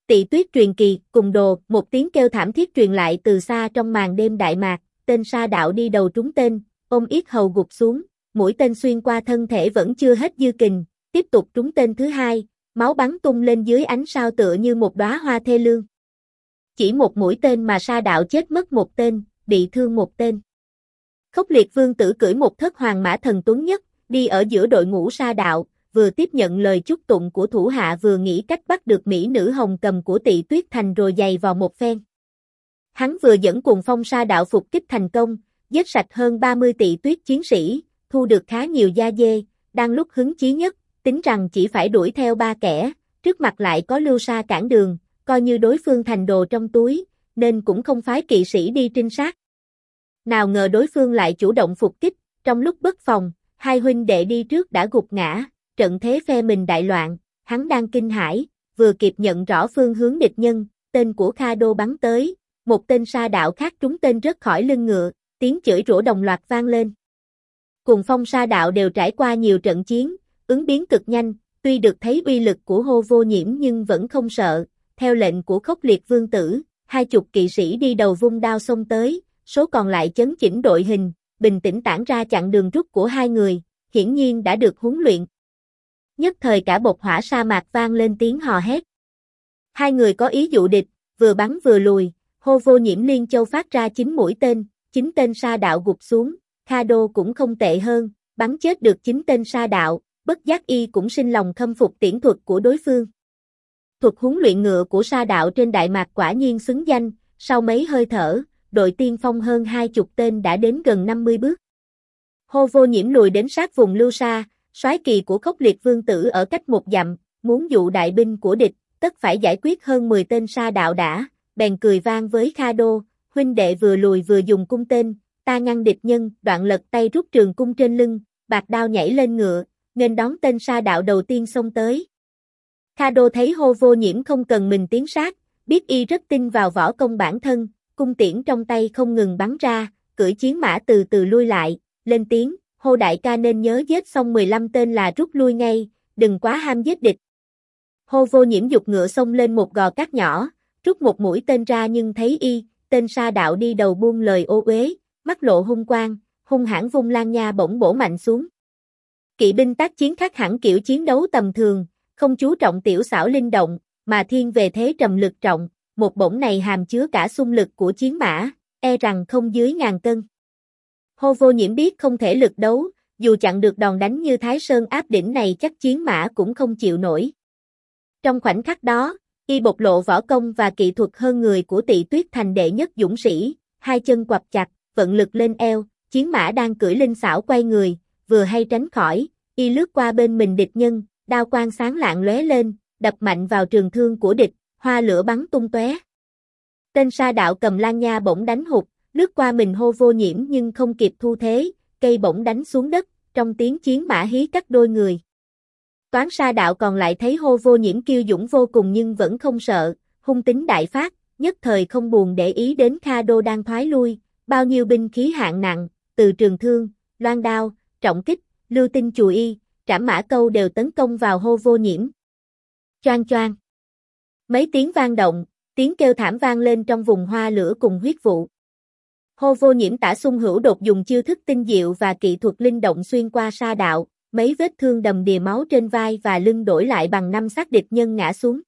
Tị Tuyết truyền kỳ, cùng đồ, một tiếng kêu thảm thiết truyền lại từ xa trong màn đêm đại mạc, tên Sa Đạo đi đầu trúng tên, ôm yết hầu gục xuống, mũi tên xuyên qua thân thể vẫn chưa hết dư kình, tiếp tục trúng tên thứ hai, máu bắn tung lên dưới ánh sao tựa như một đóa hoa thê lương. Chỉ một mũi tên mà Sa Đạo chết mất một tên, bị thương một tên. Khốc Liệt Vương Tử cưỡi một thất hoàng mã thần tuấn nhất, đi ở giữa đội ngũ Sa Đạo, vừa tiếp nhận lời chúc tụng của thủ hạ vừa nghĩ cách bắt được mỹ nữ hồng cầm của Tị Tuyết Thành rồi giày vào một phen. Hắn vừa dẫn Cuồng Phong Sa Đạo phục kích thành công, giết sạch hơn 30 Tị Tuyết chiến sĩ, thu được khá nhiều da dê, đang lúc hứng chí nhất, tính rằng chỉ phải đuổi theo 3 kẻ, trước mặt lại có Lưu Sa cản đường, coi như đối phương thành đồ trong túi, nên cũng không phái kỵ sĩ đi trinh sát. Nào ngờ đối phương lại chủ động phục kích, trong lúc bất phòng, hai huynh đệ đi trước đã gục ngã, trận thế phe mình đại loạn, hắn đang kinh hãi, vừa kịp nhận rõ phương hướng địch nhân, tên của Kha Đô bắn tới, một tên Sa Đạo khác trúng tên rớt khỏi lưng ngựa, tiếng chửi rủa đồng loạt vang lên. Cuồng Phong Sa Đạo đều trải qua nhiều trận chiến, ứng biến cực nhanh, tuy được thấy uy lực của Hô Vô Nhiễm nhưng vẫn không sợ, theo lệnh của Khốc Liệt Vương Tử, 20 kỵ sĩ đi đầu vung đao xông tới, số còn lại chấn chỉnh đội hình, bình tĩnh tản ra chặn đường rút của hai người, hiển nhiên đã được huấn luyện. Nhất thời cả bộc hỏa sa mạc vang lên tiếng hò hét. Hai người có ý dụ địch, vừa bắn vừa lùi, Hô Vô Nhiễm liên châu phát ra 9 mũi tên, 9 tên Sa Đạo gục xuống, Kha Đô cũng không tệ hơn, bắn chết được 9 tên Sa Đạo, bất giác y cũng sinh lòng khâm phục tiễn thuật của đối phương. Thuật huấn luyện ngựa của Sa Đạo trên Đại Mạc quả nhiên xứng danh, sau mấy hơi thở, đội tiên phong hơn 20 tên đã đến gần 50 bước. Hô Vô Nhiễm lùi đến sát vùng Lưu Sa, soái kỳ của Khốc Liệt Vương Tử ở cách một dặm, muốn dụ đại binh của địch, tất phải giải quyết hơn 10 tên Sa Đạo đã, bèn cười vang với Kha Đô, huynh đệ vừa lùi vừa dùng cung tên, ta ngăn địch nhân, đoạn lật tay rút trường cung trên lưng, bạc đao nhảy lên ngựa, nên đón tên Sa Đạo đầu tiên xông tới. Kha Đô thấy Hô Vô Nhiễm không cần mình tiến sát, biết y rất tin vào võ công bản thân, cung tiễn trong tay không ngừng bắn ra, cưỡi chiến mã từ từ lui lại, lên tiếng, Hô đại ca nên nhớ giết xong 15 tên là rút lui ngay, đừng quá ham giết địch. Hô Vô Nhiễm giục ngựa xông lên một gò cát nhỏ, rút một mũi tên ra nhưng thấy y, tên Sa Đạo đi đầu buông lời ô uế, mắt lộ hung quang, hung hãn vung lan nha bổng bổ mạnh xuống. Kỵ binh tác chiến khác hẳn kiểu chiến đấu tầm thường, không chú trọng tiểu xảo linh động, mà thiên về thế trầm lực trọng, một bổng này hàm chứa cả xung lực của chiến mã, e rằng không dưới 1000 cân. Hô Vô Nhiễm biết không thể lực đấu, dù chặn được đòn đánh như Thái Sơn áp đỉnh này chắc chiến mã cũng không chịu nổi. Trong khoảnh khắc đó, y bộc lộ võ công và kỹ thuật hơn người của Tị Tuyết Thành đệ nhất dũng sĩ, hai chân quặp chặt, vận lực lên eo, chiến mã đang cưỡi linh xảo quay người, vừa hay tránh khỏi, y lướt qua bên mình địch nhân, đao quang sáng lạng lóe lên, đập mạnh vào trường thương của địch, hoa lửa bắn tung tóe. Tên Sa Đạo cầm lan nha bổng đánh hụt, lướt qua mình Hô Vô Nhiễm nhưng không kịp thu thế, cây bổng đánh xuống đất, trong tiếng chiến mã hí cắt đôi người. Toán Sa Đạo còn lại thấy Hô Vô Nhiễm kiêu dũng vô cùng nhưng vẫn không sợ, hung tính đại phát, nhất thời không buồn để ý đến Kha Đô đang thoái lui, bao nhiêu binh khí hạng nặng, từ trường thương, loan đao, trọng kích, lưu tinh chùi y, trảm mã câu đều tấn công vào Hô Vô Nhiễm. Choang choang. Mấy tiếng vang động, tiếng kêu thảm vang lên trong vùng hoa lửa cùng huyết vụ. Hô Vô Nhiễm Tả Xung Hữu Đột dùng chiêu thức tinh diệu và kỹ thuật linh động xuyên qua Sa Đạo, mấy vết thương đầm đìa máu trên vai và lưng đổi lại bằng 5 xác địch nhân ngã xuống.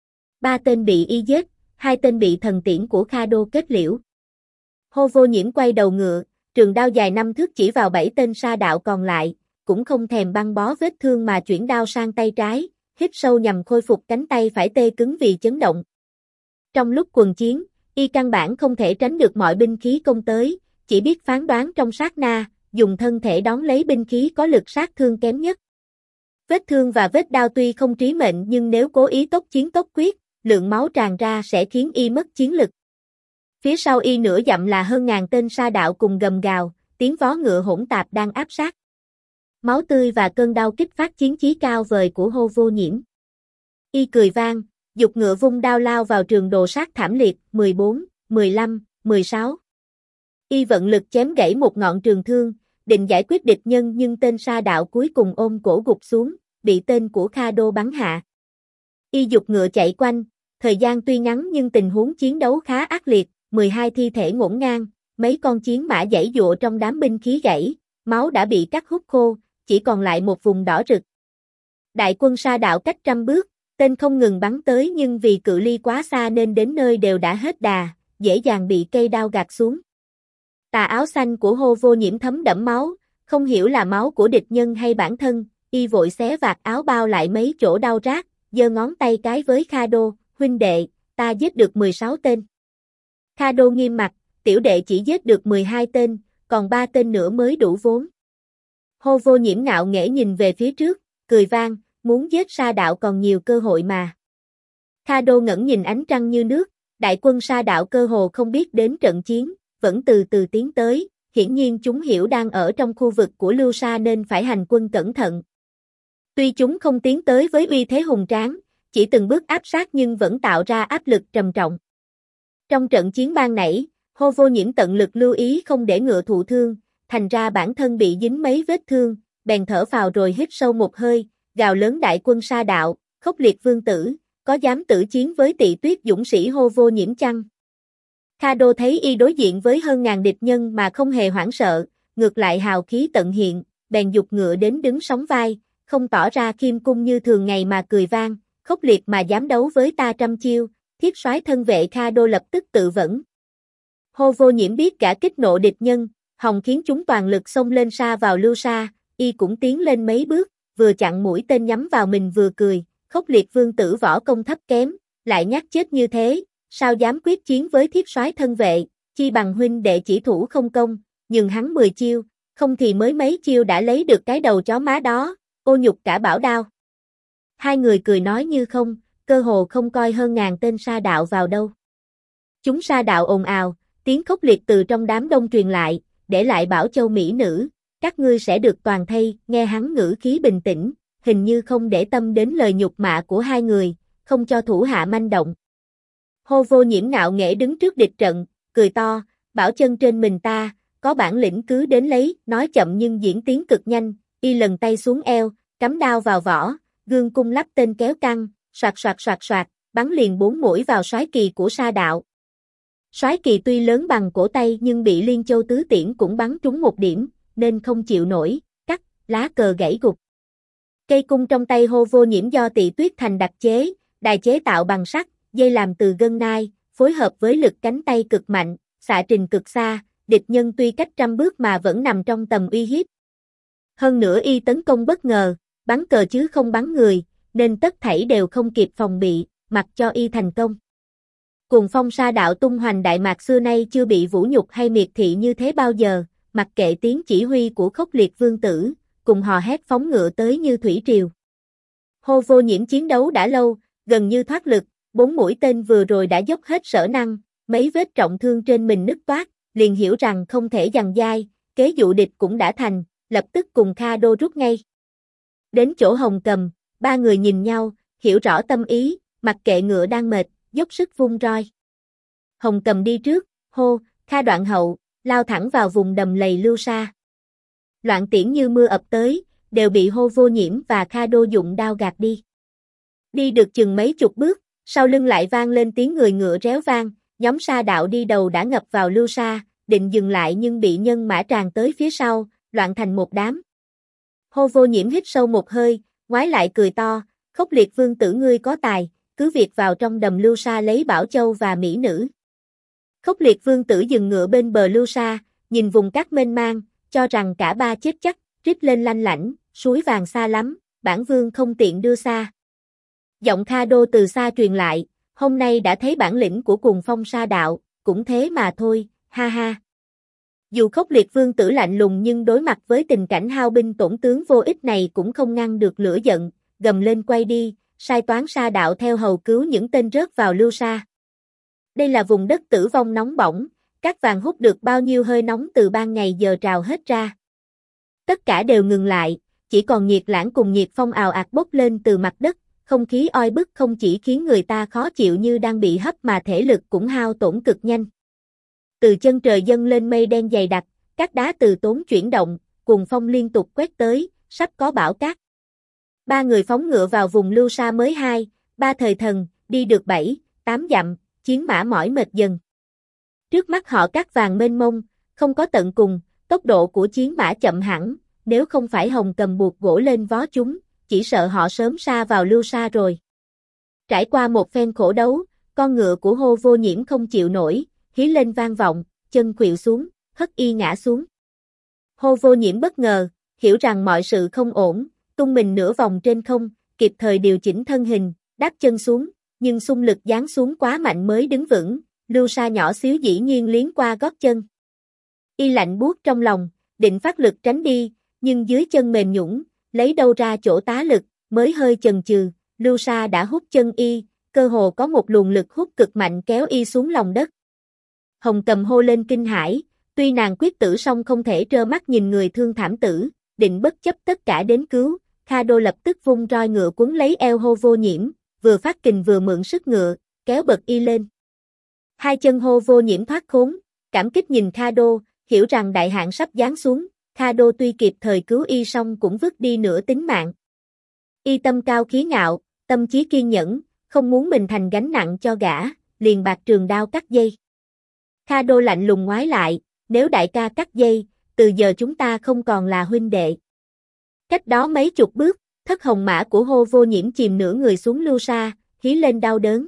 3 tên bị y giết, 2 tên bị thần tiễn của Kha Đô kết liễu. Hô Vô Nhiễm quay đầu ngựa, trường đao dài 5 thước chỉ vào 7 tên Sa Đạo còn lại, cũng không thèm băng bó vết thương mà chuyển đao sang tay trái, hít sâu nhằm khôi phục cánh tay phải tê cứng vì chấn động. Trong lúc quần chiến, y căn bản không thể tránh được mọi binh khí công tới, chỉ biết phán đoán trong sát na, dùng thân thể đón lấy binh khí có lực sát thương kém nhất. Vết thương và vết đao tuy không trí mệnh nhưng nếu cố ý tốc chiến tốc quyết, lượng máu tràn ra sẽ khiến y mất chiến lực. Phía sau y nửa dặm là hơn 1000 tên Sa Đạo cùng gầm gào, tiếng vó ngựa hỗn tạp đang áp sát. Máu tươi và cơn đau kích phát chiến chí cao vời của Hô Vô Nhiễm. Y cười vang, giục ngựa vung đao lao vào trường đồ sát thảm liệt, 14, 15, 16. Y vận lực chém gãy một ngọn trường thương, định giải quyết địch nhân nhưng tên Sa Đạo cuối cùng ôm cổ gục xuống, bị tên của Kha Đô bắn hạ. Y giục ngựa chạy quanh, thời gian tuy ngắn nhưng tình huống chiến đấu khá ác liệt, 12 thi thể ngổn ngang, mấy con chiến mã giãy giụa trong đám binh khí gãy, máu đã bị cắt hút khô, chỉ còn lại một vùng đỏ rực. Đại quân Sa Đạo cách trăm bước, tên không ngừng bắn tới nhưng vì cự ly quá xa nên đến nơi đều đã hết đà, dễ dàng bị cây đao gạt xuống. Tà áo xanh của Hô Vô Nhiễm thấm đẫm máu, không hiểu là máu của địch nhân hay bản thân, y vội xé vạt áo bao lại mấy chỗ đau rát, giơ ngón tay cái với Kha Đô, huynh đệ, ta giết được 16 tên. Kha Đô nghiêm mặt, tiểu đệ chỉ giết được 12 tên, còn 3 tên nữa mới đủ vốn. Hô Vô Nhiễm ngạo nghễ nhìn về phía trước, cười vang, muốn giết Sa Đạo còn nhiều cơ hội mà. Kha Đô ngẩng nhìn ánh trăng như nước, đại quân Sa Đạo cơ hồ không biết đến trận chiến, vẫn từ từ tiến tới, hiển nhiên chúng hiểu đang ở trong khu vực của Lưu Sa nên phải hành quân cẩn thận. Tuy chúng không tiến tới với uy thế hùng tráng, chỉ từng bước áp sát nhưng vẫn tạo ra áp lực trầm trọng. Trong trận chiến ban nãy, Hô Vô Nhiễm tận lực lưu ý không để ngựa thụ thương, thành ra bản thân bị dính mấy vết thương, bèn thở phào rồi hít sâu một hơi, gào lớn đại quân Sa Đạo, Khốc Liệt Vương tử, có dám tử chiến với Tị Tuyết dũng sĩ Hô Vô Nhiễm chăng? Kha Đô thấy y đối diện với hơn ngàn địch nhân mà không hề hoảng sợ, ngược lại hào khí tận hiện, bèn giục ngựa đến đứng sóng vai, không tỏ ra khiêm cung như thường ngày mà cười vang, khốc liệt mà dám đấu với ta trăm chiêu, thiết soái thân vệ Kha Đô lập tức tự vẫn. Hô Vô Nhiễm biết cả kích nộ địch nhân, hòng khiến chúng toàn lực xông lên sa vào Lưu Sa, y cũng tiến lên mấy bước, vừa chặn mũi tên nhắm vào mình vừa cười, Khốc Liệt Vương tử võ công thấp kém, lại nhát chết như thế, sao dám quyết chiến với thiết soái thân vệ, chi bằng huynh đệ chỉ thủ không công, nhường hắn 10 chiêu, không thì mới mấy chiêu đã lấy được cái đầu chó má đó, ô nhục cả Bảo Đao. Hai người cười nói như không, cơ hồ không coi hơn ngàn tên Sa Đạo vào đâu. Chúng Sa Đạo ồn ào, tiếng khốc liệt từ trong đám đông truyền lại, để lại Bảo Châu mỹ nữ, các ngươi sẽ được toàn thây, nghe hắn ngữ khí bình tĩnh, hình như không để tâm đến lời nhục mạ của hai người, không cho thủ hạ manh động. Hô Vô Nhiễm ngạo nghễ đứng trước địch trận, cười to, bảo chân trên mình ta, có bản lĩnh cứ đến lấy, nói chậm nhưng diễn tiến cực nhanh, y lần tay xuống eo, cắm đao vào vỏ, gương cung lắp tên kéo căng, soạt soạt soạt soạt, bắn liền 4 mũi vào soái kỳ của Sa Đạo. Soái kỳ tuy lớn bằng cổ tay nhưng bị Liên Châu tứ tiễn cũng bắn trúng một điểm, nên không chịu nổi, cắt, lá cờ gãy gục. Cây cung trong tay Hô Vô Nhiễm do Tị Tuyết Thành đặc chế, đài chế tạo bằng sắt, dây làm từ gân nai, phối hợp với lực cánh tay cực mạnh, xạ trình cực xa, địch nhân tuy cách trăm bước mà vẫn nằm trong tầm uy hiếp. Hơn nữa y tấn công bất ngờ, bắn cờ chứ không bắn người, nên tất thảy đều không kịp phòng bị, mặc cho y thành công. Cuồng phong Sa Đạo tung hoành Đại Mạc xưa nay chưa bị vũ nhục hay miệt thị như thế bao giờ, mặc kệ tiếng chỉ huy của Khốc Liệt Vương tử, cùng hò hét phóng ngựa tới như thủy triều. Hô Vô Nhiễm chiến đấu đã lâu, gần như thoát lực, 4 mũi tên vừa rồi đã dốc hết sở năng, mấy vết trọng thương trên mình nứt toát, liền hiểu rằng không thể giằng dai, kế dụ địch cũng đã thành, lập tức cùng Kha Đô rút ngay. Đến chỗ Hồng Cầm, ba người nhìn nhau, hiểu rõ tâm ý, mặc kệ ngựa đang mệt, dốc sức vung roi. Hồng Cầm đi trước, hô, Kha đoạn hậu, lao thẳng vào vùng đầm lầy Lưu Sa. Loạn tiễn như mưa ập tới, đều bị Hô Vô Nhiễm và Kha Đô dụng đao gạt đi. Đi được chừng mấy chục bước, sau lưng lại vang lên tiếng người ngựa réo vang, nhóm Sa Đạo đi đầu đã ngập vào Lưu Sa, định dừng lại nhưng bị nhân mã tràn tới phía sau, loạn thành một đám. Hô Vô Nhiễm hít sâu một hơi, ngoái lại cười to, Khốc Liệt Vương tử ngươi có tài, cứ việc vào trong đầm Lưu Sa lấy Bảo Châu và mỹ nữ. Khốc Liệt Vương tử dừng ngựa bên bờ Lưu Sa, nhìn vùng cát mênh mang, cho rằng cả ba chết chắc, rít lên lanh lảnh, suối vàng xa lắm, bản vương không tiện đưa xa. Giọng Kha Đô từ xa truyền lại, hôm nay đã thấy bản lĩnh của cuồng phong Sa Đạo, cũng thế mà thôi, ha ha. Dù Khốc Liệt Vương tử lạnh lùng nhưng đối mặt với tình cảnh hao binh tổn tướng vô ích này cũng không ngăn được lửa giận, gầm lên quay đi, sai toán Sa Đạo theo hầu cứu những tên rớt vào Lưu Sa. Đây là vùng đất tử vong nóng bỏng, các vàng hút được bao nhiêu hơi nóng từ ban ngày giờ trào hết ra. Tất cả đều ngừng lại, chỉ còn nhiệt lãng cùng nhiệt phong ào ạt bốc lên từ mặt đất, không khí oi bức không chỉ khiến người ta khó chịu như đang bị hấp mà thể lực cũng hao tổn cực nhanh. Từ chân trời dâng lên mây đen dày đặc, các đá từ tốn chuyển động, cuồng phong liên tục quét tới, sắp có bão cát. Ba người phóng ngựa vào vùng Lưu Sa mới 2, 3 thời thần, đi được 7, 8 dặm, chiến mã mỏi mệt dần. Trước mắt họ cát vàng mênh mông, không có tận cùng, tốc độ của chiến mã chậm hẳn, nếu không phải Hồng Cầm buộc gỗ lên vó chúng, chỉ sợ họ sớm sa vào lưu sa rồi. Trải qua một phen khổ đấu, con ngựa của Hô Vô Nhiễm không chịu nổi, hí lên vang vọng, chân khuỵu xuống, hất y ngã xuống. Hô Vô Nhiễm bất ngờ, hiểu rằng mọi sự không ổn, tung mình nửa vòng trên không, kịp thời điều chỉnh thân hình, đáp chân xuống, nhưng xung lực giáng xuống quá mạnh mới đứng vững, lưu sa nhỏ xíu dĩ nhiên liến qua gót chân. Y lạnh buốt trong lòng, định phát lực tránh đi, nhưng dưới chân mềm nhũn, lấy đâu ra chỗ tá lực, mới hơi chần chừ, lưu sa đã hút chân y, cơ hồ có một luồng lực hút cực mạnh kéo y xuống lòng đất. Hồng Cầm hô lên kinh hãi, tuy nàng quyết tử song không thể trơ mắt nhìn người thương thảm tử, định bất chấp tất cả đến cứu, Kha Đô lập tức vung roi ngựa quấn lấy eo Hô Vô Nhiễm, vừa phát kình vừa mượn sức ngựa, kéo bật y lên. Hai chân Hô Vô Nhiễm thoát khốn, cảm kích nhìn Kha Đô, hiểu rằng đại hạn sắp giáng xuống, Kha Đô tuy kịp thời cứu y song cũng vứt đi nửa tính mạng. Y tâm cao khí ngạo, tâm trí kiên nhẫn, không muốn mình thành gánh nặng cho gã, liền bạc trường đao cắt dây. Kha Đô lạnh lùng ngoái lại, nếu đại ca cắt dây, từ giờ chúng ta không còn là huynh đệ. Cách đó mấy chục bước, thất hồng mã của Hô Vô Nhiễm chìm nửa người xuống lưu sa, hí lên đau đớn.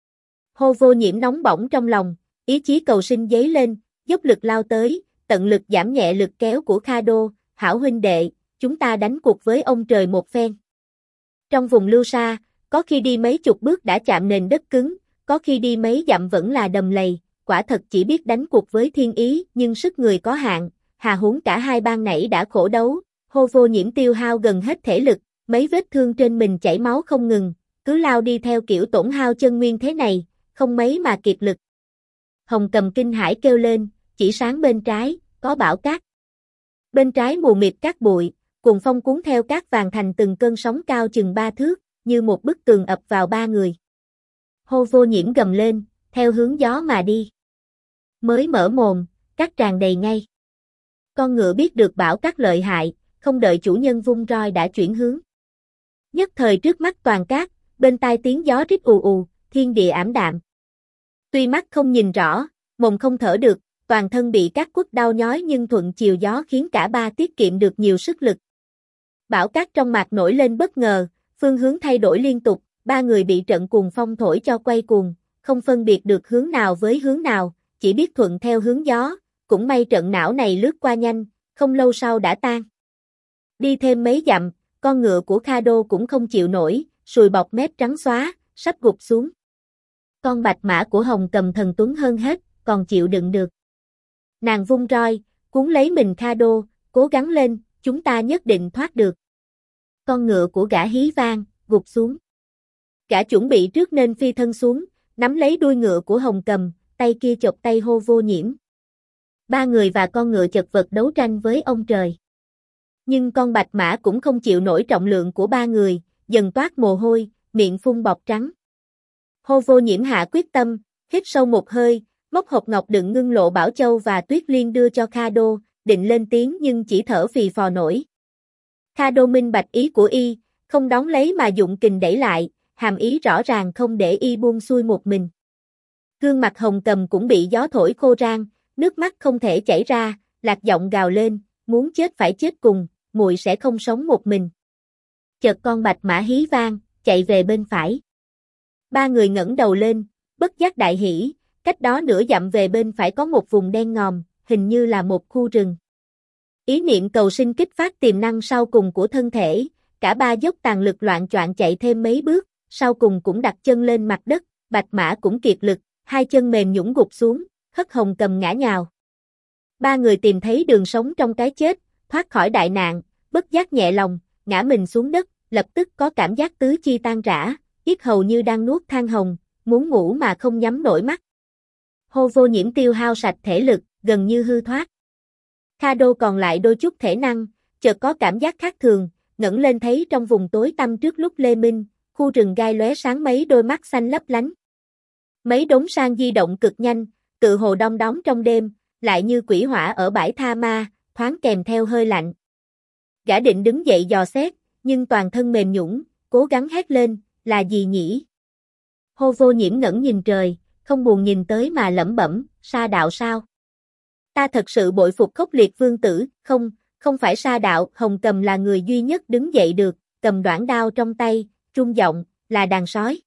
Hô Vô Nhiễm nóng bỏng trong lòng, ý chí cầu sinh dấy lên, dốc lực lao tới, tận lực giảm nhẹ lực kéo của Kha Đô, hảo huynh đệ, chúng ta đánh cuộc với ông trời một phen. Trong vùng lưu sa, có khi đi mấy chục bước đã chạm nền đất cứng, có khi đi mấy dặm vẫn là đầm lầy, quả thật chỉ biết đánh cuộc với thiên ý, nhưng sức người có hạn, hà huống cả hai ban nãy đã khổ đấu, Hô Vô Nhiễm tiêu hao gần hết thể lực, mấy vết thương trên mình chảy máu không ngừng, cứ lao đi theo kiểu tổn hao chân nguyên thế này, không mấy mà kiệt lực. Hồng Cầm kinh hãi kêu lên, chỉ sáng bên trái, có bão cát. Bên trái mù mịt cát bụi, cuồng phong cuốn theo cát vàng thành từng cơn sóng cao chừng 3 thước, như một bức tường ập vào ba người. Hô Vô Nhiễm gầm lên, theo hướng gió mà đi. Mới mở mồm, cát tràn đầy ngay. Con ngựa biết được bão cát lợi hại, không đợi chủ nhân vung roi đã chuyển hướng. Nhất thời trước mắt toàn cát, bên tai tiếng gió rít ù ù, thiên địa ảm đạm. Tuy mắt không nhìn rõ, mồm không thở được, toàn thân bị cát quất đau nhói nhưng thuận chiều gió khiến cả ba tiết kiệm được nhiều sức lực. Bão cát trong mạc nổi lên bất ngờ, phương hướng thay đổi liên tục, ba người bị trận cuồng phong thổi cho quay cuồng, không phân biệt được hướng nào với hướng nào, chỉ biết thuận theo hướng gió, cũng may trận não này lướt qua nhanh, không lâu sau đã tan. Đi thêm mấy dặm, con ngựa của Kha Đô cũng không chịu nổi, sùi bọt mép trắng xóa, sắp gục xuống. Con bạch mã của Hồng Cầm thần tuấn hơn hết, còn chịu đựng được. Nàng vung roi, cuốn lấy mình Kha Đô, cố gắng lên, chúng ta nhất định thoát được. Con ngựa của gã hí vang, gục xuống. Gã chuẩn bị trước nên phi thân xuống, nắm lấy đuôi ngựa của Hồng Cầm, tay kia chộp tay Hô Vô Nhiễm. Ba người và con ngựa chật vật đấu tranh với ông trời. Nhưng con bạch mã cũng không chịu nổi trọng lượng của ba người, dần toát mồ hôi, miệng phun bọt trắng. Hô Vô Nhiễm hạ quyết tâm, hít sâu một hơi, móc hộp ngọc đựng ngưng lộ bảo châu và tuyết liên đưa cho Kha Đô, định lên tiếng nhưng chỉ thở phì phò nổi. Kha Đô minh bạch ý của y, không đón lấy mà dụng kình đẩy lại, hàm ý rõ ràng không để y buông xuôi một mình. Gương mặt Hồng Cầm cũng bị gió thổi khô rang, nước mắt không thể chảy ra, lạc giọng gào lên, muốn chết phải chết cùng, muội sẽ không sống một mình. Chợt con bạch mã hí vang, chạy về bên phải. Ba người ngẩng đầu lên, bất giác đại hỉ, cách đó nửa dặm về bên phải có một vùng đen ngòm, hình như là một khu rừng. Ý niệm cầu sinh kích phát tiềm năng sau cùng của thân thể, cả ba dốc tàn lực loạn choạng chạy thêm mấy bước, sau cùng cũng đặt chân lên mặt đất, bạch mã cũng kiệt lực, hai chân mềm nhũn gục xuống, hất Hồng Cầm ngã nhào. Ba người tìm thấy đường sống trong cái chết, thoát khỏi đại nạn, bất giác nhẹ lòng, ngã mình xuống đất, lập tức có cảm giác tứ chi tan rã, yết hầu như đang nuốt than hồng, muốn ngủ mà không nhắm nổi mắt. Hô Vô Nhiễm tiêu hao sạch thể lực, gần như hư thoát. Kha Đô còn lại đôi chút thể năng, chợt có cảm giác khác thường, ngẩng lên thấy trong vùng tối tăm trước lúc lê minh, khu rừng gai lóe sáng mấy đôi mắt xanh lấp lánh. Mấy đống sang di động cực nhanh, tự hồ đom đóm trong đêm, lại như quỷ hỏa ở bãi Tha Ma, thoáng kèm theo hơi lạnh. Gã định đứng dậy dò xét, nhưng toàn thân mềm nhũn, cố gắng hét lên, là gì nhỉ? Hô Vô Nhiễm ngẩng nhìn trời, không buồn nhìn tới mà lẩm bẩm, Sa đạo sao? Ta thật sự bội phục khốc liệt vương tử, không phải Sa đạo, Hồng Cầm là người duy nhất đứng dậy được, cầm đoản đao trong tay, trung giọng, là đàn sói.